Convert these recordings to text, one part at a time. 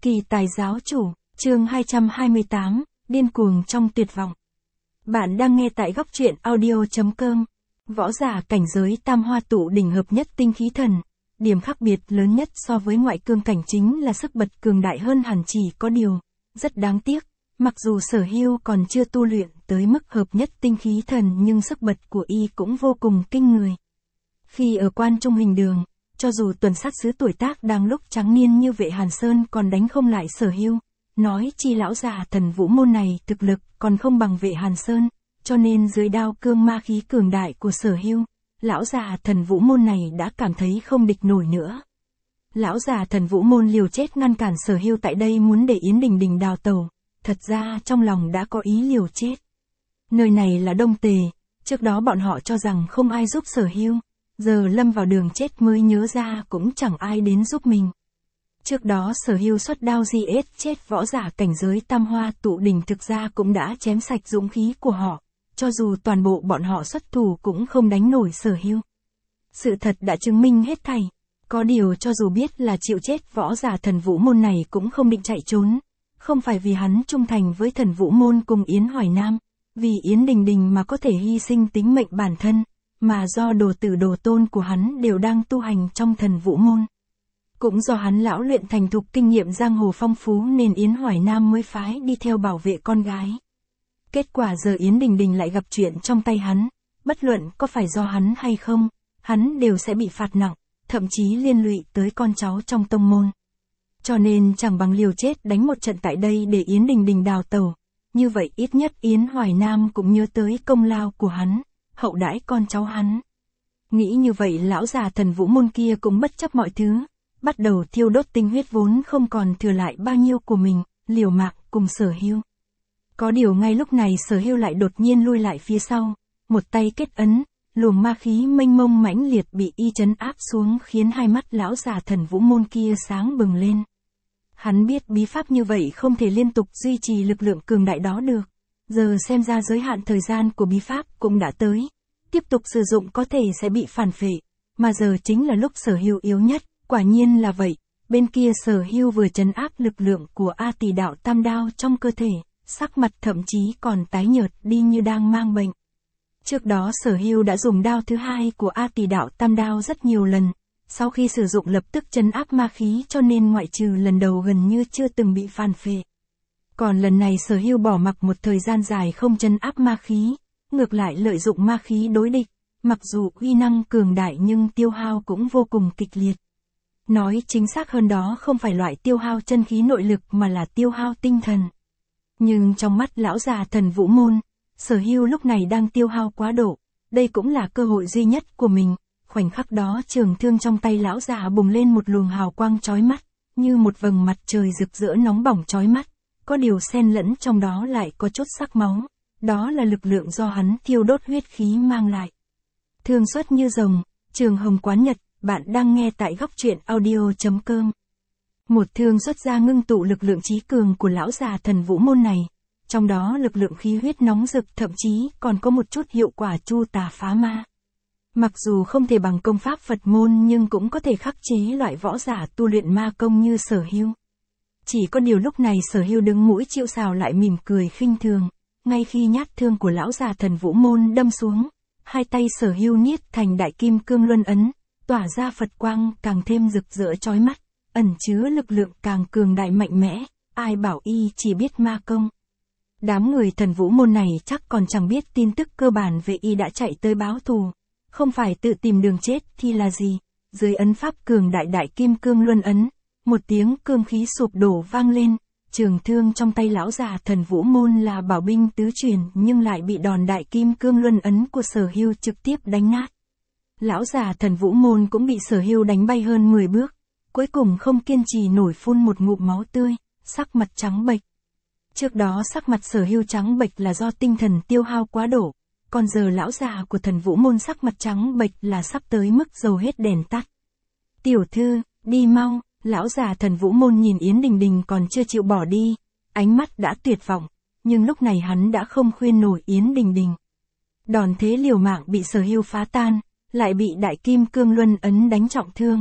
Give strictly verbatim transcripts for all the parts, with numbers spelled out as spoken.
Kỳ tài giáo chủ, chương hai trăm hai mươi tám, điên cuồng trong tuyệt vọng. Bạn đang nghe tại góc truyện audio chấm com. Võ giả cảnh giới tam hoa tụ đỉnh hợp nhất tinh khí thần. Điểm khác biệt lớn nhất so với ngoại cương cảnh chính là sức bật cường đại hơn hẳn, chỉ có điều. Rất đáng tiếc, mặc dù Sở Hưu còn chưa tu luyện tới mức hợp nhất tinh khí thần nhưng sức bật của y cũng vô cùng kinh người. Khi ở Quan Trung Hình Đường, cho dù tuần sát sứ tuổi tác đang lúc trắng niên như Vệ Hàn Sơn còn đánh không lại Sở Hưu, nói chi lão già Thần Vũ môn này thực lực còn không bằng Vệ Hàn Sơn, cho nên dưới đao cương ma khí cường đại của Sở Hưu, lão già Thần Vũ môn này đã cảm thấy không địch nổi nữa. Lão già Thần Vũ môn liều chết ngăn cản Sở Hưu tại đây muốn để Yến Đình Đình đào tẩu, thật ra trong lòng đã có ý liều chết. Nơi này là Đông Tề, trước đó bọn họ cho rằng không ai giúp Sở Hưu, giờ lâm vào đường chết mới nhớ ra cũng chẳng ai đến giúp mình. Trước đó Sở Hưu xuất đao di ết chết võ giả cảnh giới tam hoa tụ đỉnh thực ra cũng đã chém sạch dũng khí của họ, cho dù toàn bộ bọn họ xuất thủ cũng không đánh nổi Sở Hưu. Sự thật đã chứng minh hết thảy, có điều cho dù biết là chịu chết võ giả Thần Vũ môn này cũng không định chạy trốn, không phải vì hắn trung thành với Thần Vũ môn cùng Yến Hoài Nam, vì Yến Đình Đình mà có thể hy sinh tính mệnh bản thân, mà do đồ tử đồ tôn của hắn đều đang tu hành trong Thần Vũ môn. Cũng do hắn lão luyện thành thục kinh nghiệm giang hồ phong phú nên Yến Hoài Nam mới phái đi theo bảo vệ con gái. Kết quả giờ Yến Đình Đình lại gặp chuyện trong tay hắn, bất luận có phải do hắn hay không, hắn đều sẽ bị phạt nặng, thậm chí liên lụy tới con cháu trong tông môn. Cho nên chẳng bằng liều chết đánh một trận tại đây để Yến Đình Đình đào tẩu, như vậy ít nhất Yến Hoài Nam cũng nhớ tới công lao của hắn, hậu đãi con cháu hắn. Nghĩ như vậy lão già Thần Vũ môn kia cũng bất chấp mọi thứ, bắt đầu thiêu đốt tinh huyết vốn không còn thừa lại bao nhiêu của mình, liều mạng cùng Sở Hưu. Có điều ngay lúc này Sở Hưu lại đột nhiên lui lại phía sau, một tay kết ấn, luồng ma khí mênh mông mãnh liệt bị y trấn áp xuống khiến hai mắt lão già Thần Vũ môn kia sáng bừng lên. Hắn biết bí pháp như vậy không thể liên tục duy trì lực lượng cường đại đó được, giờ xem ra giới hạn thời gian của bí pháp cũng đã tới, tiếp tục sử dụng có thể sẽ bị phản phệ, mà giờ chính là lúc Sở Hưu yếu nhất. Quả nhiên là vậy, bên kia Sở Hưu vừa trấn áp lực lượng của A Tỷ đạo tam đao trong cơ thể, sắc mặt thậm chí còn tái nhợt đi như đang mang bệnh. Trước đó Sở Hưu đã dùng đao thứ hai của A Tỷ đạo tam đao rất nhiều lần, sau khi sử dụng lập tức trấn áp ma khí cho nên ngoại trừ lần đầu gần như chưa từng bị phản phệ. Còn lần này Sở Hưu bỏ mặc một thời gian dài không trấn áp ma khí, ngược lại lợi dụng ma khí đối địch, mặc dù uy năng cường đại nhưng tiêu hao cũng vô cùng kịch liệt. Nói chính xác hơn đó không phải loại tiêu hao chân khí nội lực mà là tiêu hao tinh thần. Nhưng trong mắt lão già Thần Vũ môn, Sở Hưu lúc này đang tiêu hao quá độ, đây cũng là cơ hội duy nhất của mình. Khoảnh khắc đó trường thương trong tay lão già bùng lên một luồng hào quang chói mắt, như một vầng mặt trời rực rỡ nóng bỏng chói mắt, có điều xen lẫn trong đó lại có chút sắc máu, đó là lực lượng do hắn thiêu đốt huyết khí mang lại. Thương xuất như rồng, Trường Hồng Quán Nhật. Bạn đang nghe tại góc truyện audio chấm com. Một thương xuất ra ngưng tụ lực lượng trí cường của lão già Thần Vũ môn này, trong đó lực lượng khí huyết nóng rực thậm chí còn có một chút hiệu quả chu tà phá ma. Mặc dù không thể bằng công pháp Phật môn nhưng cũng có thể khắc chế loại võ giả tu luyện ma công như Sở Hưu. Chỉ có điều lúc này Sở Hưu đứng mũi chịu sào lại mỉm cười khinh thường, ngay khi nhát thương của lão già Thần Vũ môn đâm xuống, hai tay Sở Hưu niết thành đại kim cương luân ấn, tỏa ra Phật quang càng thêm rực rỡ chói mắt, ẩn chứa lực lượng càng cường đại mạnh mẽ, ai bảo y chỉ biết ma công. Đám người Thần Vũ môn này chắc còn chẳng biết tin tức cơ bản về y đã chạy tới báo thù, không phải tự tìm đường chết thì là gì. Dưới ấn pháp cường đại đại kim cương luân ấn, một tiếng cương khí sụp đổ vang lên, trường thương trong tay lão già Thần Vũ môn là bảo binh tứ truyền nhưng lại bị đòn đại kim cương luân ấn của Sở Hưu trực tiếp đánh nát. Lão già Thần Vũ môn cũng bị Sở Hưu đánh bay hơn mười bước, cuối cùng không kiên trì nổi phun một ngụm máu tươi, sắc mặt trắng bệch. Trước đó sắc mặt Sở Hưu trắng bệch là do tinh thần tiêu hao quá độ, còn giờ lão già của Thần Vũ môn sắc mặt trắng bệch là sắp tới mức dầu hết đèn tắt. Tiểu thư, đi mau, lão già Thần Vũ môn nhìn Yến Đình Đình còn chưa chịu bỏ đi, ánh mắt đã tuyệt vọng, nhưng lúc này hắn đã không khuyên nổi Yến Đình Đình. Đòn thế liều mạng bị Sở Hưu phá tan, lại bị đại kim cương luân ấn đánh trọng thương,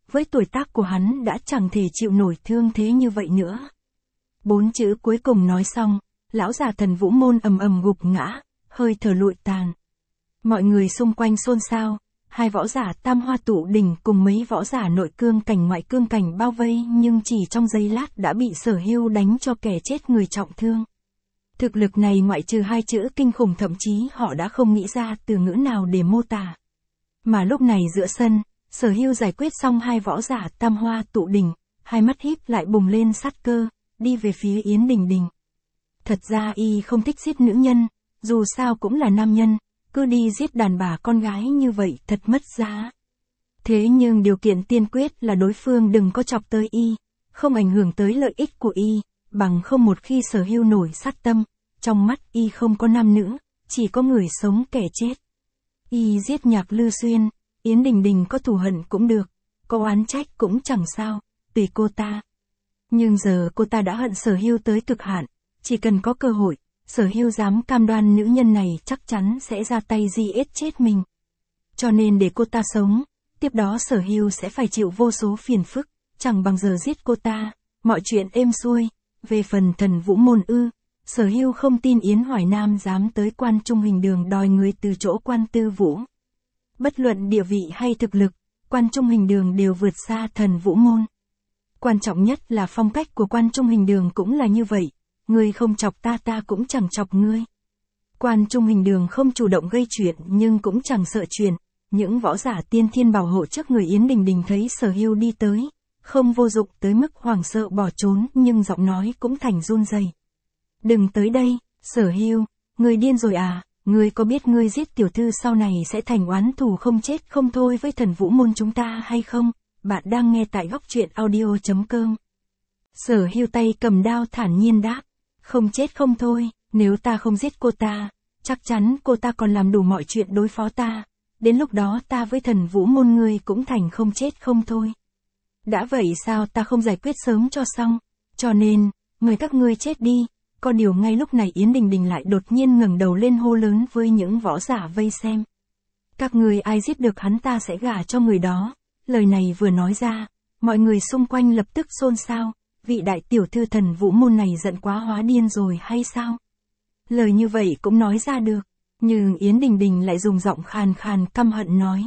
với tuổi tác của hắn đã chẳng thể chịu nổi thương thế như vậy nữa. Bốn chữ cuối cùng nói xong, lão già Thần Vũ Môn ầm ầm gục ngã, hơi thở lụi tàn. Mọi người xung quanh xôn xao, hai võ giả Tam Hoa Tụ Đỉnh cùng mấy võ giả nội cương cảnh ngoại cương cảnh bao vây nhưng chỉ trong giây lát đã bị Sở Hưu đánh cho kẻ chết người trọng thương. Thực lực này ngoại trừ hai chữ kinh khủng thậm chí họ đã không nghĩ ra từ ngữ nào để mô tả. Mà lúc này giữa sân, Sở Hưu giải quyết xong hai võ giả Tam Hoa Tụ Đỉnh, hai mắt híp lại bùng lên sát cơ, đi về phía Yến Đình Đình. Thật ra y không thích giết nữ nhân, dù sao cũng là nam nhân, cứ đi giết đàn bà con gái như vậy thật mất giá. Thế nhưng điều kiện tiên quyết là đối phương đừng có chọc tới y, không ảnh hưởng tới lợi ích của y, bằng không một khi Sở Hưu nổi sát tâm, trong mắt y không có nam nữ, chỉ có người sống kẻ chết. Y giết Nhạc Lư Xuyên, Yến Đình Đình có thù hận cũng được, có oán trách cũng chẳng sao, tùy cô ta. Nhưng giờ cô ta đã hận Sở Hưu tới cực hạn, chỉ cần có cơ hội, Sở Hưu dám cam đoan nữ nhân này chắc chắn sẽ ra tay giết chết mình. Cho nên để cô ta sống, tiếp đó Sở Hưu sẽ phải chịu vô số phiền phức, chẳng bằng giờ giết cô ta, mọi chuyện êm xuôi. Về phần Thần Vũ Môn ư, Sở Hưu không tin Yến Hoài Nam dám tới Quan Trung Hình Đường đòi người từ chỗ Quan Tư Vũ. Bất luận địa vị hay thực lực, Quan Trung Hình Đường đều vượt xa Thần Vũ Môn. Quan trọng nhất là phong cách của Quan Trung Hình Đường cũng là như vậy, ngươi không chọc ta ta cũng chẳng chọc ngươi. Quan Trung Hình Đường không chủ động gây chuyện nhưng cũng chẳng sợ chuyện, những võ giả tiên thiên bảo hộ trước người Yến Đình Đình thấy Sở Hưu đi tới, không vô dụng tới mức hoảng sợ bỏ trốn nhưng giọng nói cũng thành run rẩy. Đừng tới đây, Sở Hưu, ngươi điên rồi à, ngươi có biết ngươi giết tiểu thư sau này sẽ thành oán thù không chết không thôi với Thần Vũ Môn chúng ta hay không? Bạn đang nghe tại góc truyện audio chấm com. Sở Hưu tay cầm đao thản nhiên đáp, không chết không thôi, nếu ta không giết cô ta, chắc chắn cô ta còn làm đủ mọi chuyện đối phó ta, đến lúc đó ta với Thần Vũ Môn ngươi cũng thành không chết không thôi. Đã vậy sao ta không giải quyết sớm cho xong, cho nên, mời các ngươi chết đi. Có điều ngay lúc này Yến Đình Đình lại đột nhiên ngẩng đầu lên hô lớn với những võ giả vây xem. Các ngươi ai giết được hắn ta sẽ gả cho người đó. Lời này vừa nói ra, mọi người xung quanh lập tức xôn xao, vị đại tiểu thư Thần Vũ Môn này giận quá hóa điên rồi hay sao? Lời như vậy cũng nói ra được, nhưng Yến Đình Đình lại dùng giọng khàn khàn căm hận nói.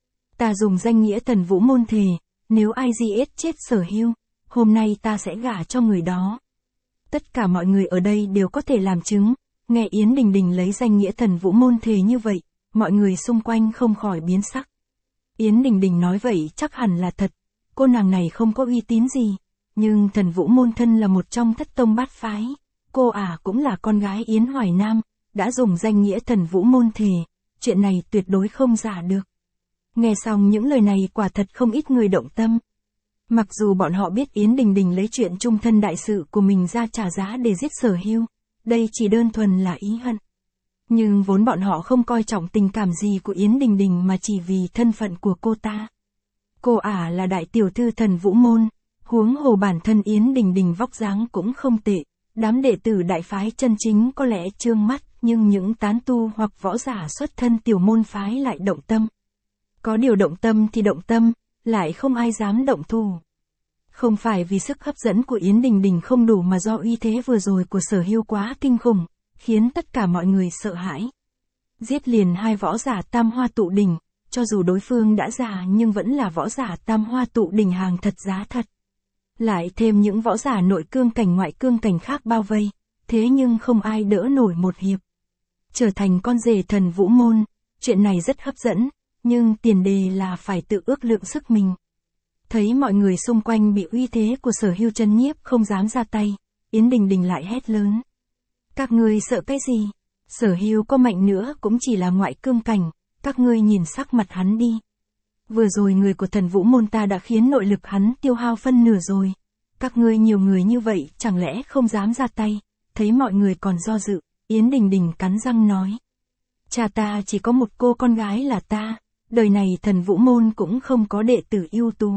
Ta dùng danh nghĩa Thần Vũ Môn thề, nếu ai giết chết Sở Hưu, hôm nay ta sẽ gả cho người đó. Tất cả mọi người ở đây đều có thể làm chứng, nghe Yến Đình Đình lấy danh nghĩa Thần Vũ Môn thề như vậy, mọi người xung quanh không khỏi biến sắc. Yến Đình Đình nói vậy chắc hẳn là thật, cô nàng này không có uy tín gì, nhưng Thần Vũ Môn thân là một trong thất tông bát phái, cô ả à cũng là con gái Yến Hoài Nam, đã dùng danh nghĩa Thần Vũ Môn thề, chuyện này tuyệt đối không giả được. Nghe xong những lời này quả thật không ít người động tâm. Mặc dù bọn họ biết Yến Đình Đình lấy chuyện chung thân đại sự của mình ra trả giá để giết Sở Hưu, đây chỉ đơn thuần là ý hận. Nhưng vốn bọn họ không coi trọng tình cảm gì của Yến Đình Đình mà chỉ vì thân phận của cô ta. Cô ả à là đại tiểu thư Thần Vũ Môn, huống hồ bản thân Yến Đình Đình vóc dáng cũng không tệ, đám đệ tử đại phái chân chính có lẽ trương mắt, nhưng những tán tu hoặc võ giả xuất thân tiểu môn phái lại động tâm. Có điều động tâm thì động tâm, lại không ai dám động thủ. Không phải vì sức hấp dẫn của Yến Đình Đình không đủ mà do uy thế vừa rồi của Sở Hưu quá kinh khủng, khiến tất cả mọi người sợ hãi. Giết liền hai võ giả Tam Hoa Tụ Đỉnh, cho dù đối phương đã già nhưng vẫn là võ giả Tam Hoa Tụ Đỉnh hàng thật giá thật. Lại thêm những võ giả nội cương cảnh ngoại cương cảnh khác bao vây, thế nhưng không ai đỡ nổi một hiệp. Trở thành con rể Thần Vũ Môn, chuyện này rất hấp dẫn, nhưng tiền đề là phải tự ước lượng sức mình. Thấy mọi người xung quanh bị uy thế của Sở Hưu chấn nhiếp không dám ra tay, Yến Đình Đình lại hét lớn. Các ngươi sợ cái gì? Sở Hưu có mạnh nữa cũng chỉ là ngoại cương cảnh, các ngươi nhìn sắc mặt hắn đi. Vừa rồi người của Thần Vũ Môn ta đã khiến nội lực hắn tiêu hao phân nửa rồi. Các ngươi nhiều người như vậy chẳng lẽ không dám ra tay? Thấy mọi người còn do dự, Yến Đình Đình cắn răng nói. Cha ta chỉ có một cô con gái là ta, đời này Thần Vũ Môn cũng không có đệ tử ưu tú.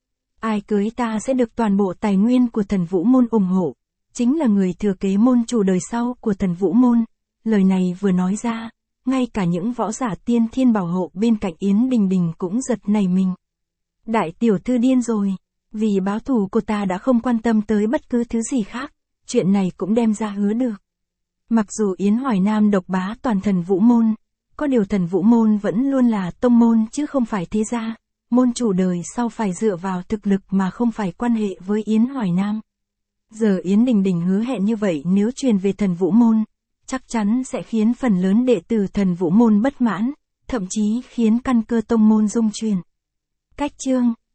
Ai cưới ta sẽ được toàn bộ tài nguyên của Thần Vũ Môn ủng hộ, chính là người thừa kế môn chủ đời sau của Thần Vũ Môn. Lời này vừa nói ra, ngay cả những võ giả tiên thiên bảo hộ bên cạnh Yến Đình Đình cũng giật nảy mình. Đại tiểu thư điên rồi. Vì báo thù cô ta đã không quan tâm tới bất cứ thứ gì khác. Chuyện này cũng đem ra hứa được. Mặc dù Yến Hoài Nam độc bá toàn thần vũ môn, có điều thần vũ môn vẫn luôn là tông môn chứ không phải thế gia. Môn chủ đời sau phải dựa vào thực lực mà không phải quan hệ với Yến Hoài Nam. Giờ Yến Đình Đình hứa hẹn như vậy nếu truyền về thần vũ môn, chắc chắn sẽ khiến phần lớn đệ tử thần vũ môn bất mãn, thậm chí khiến căn cơ tông môn rung chuyển. Cách chương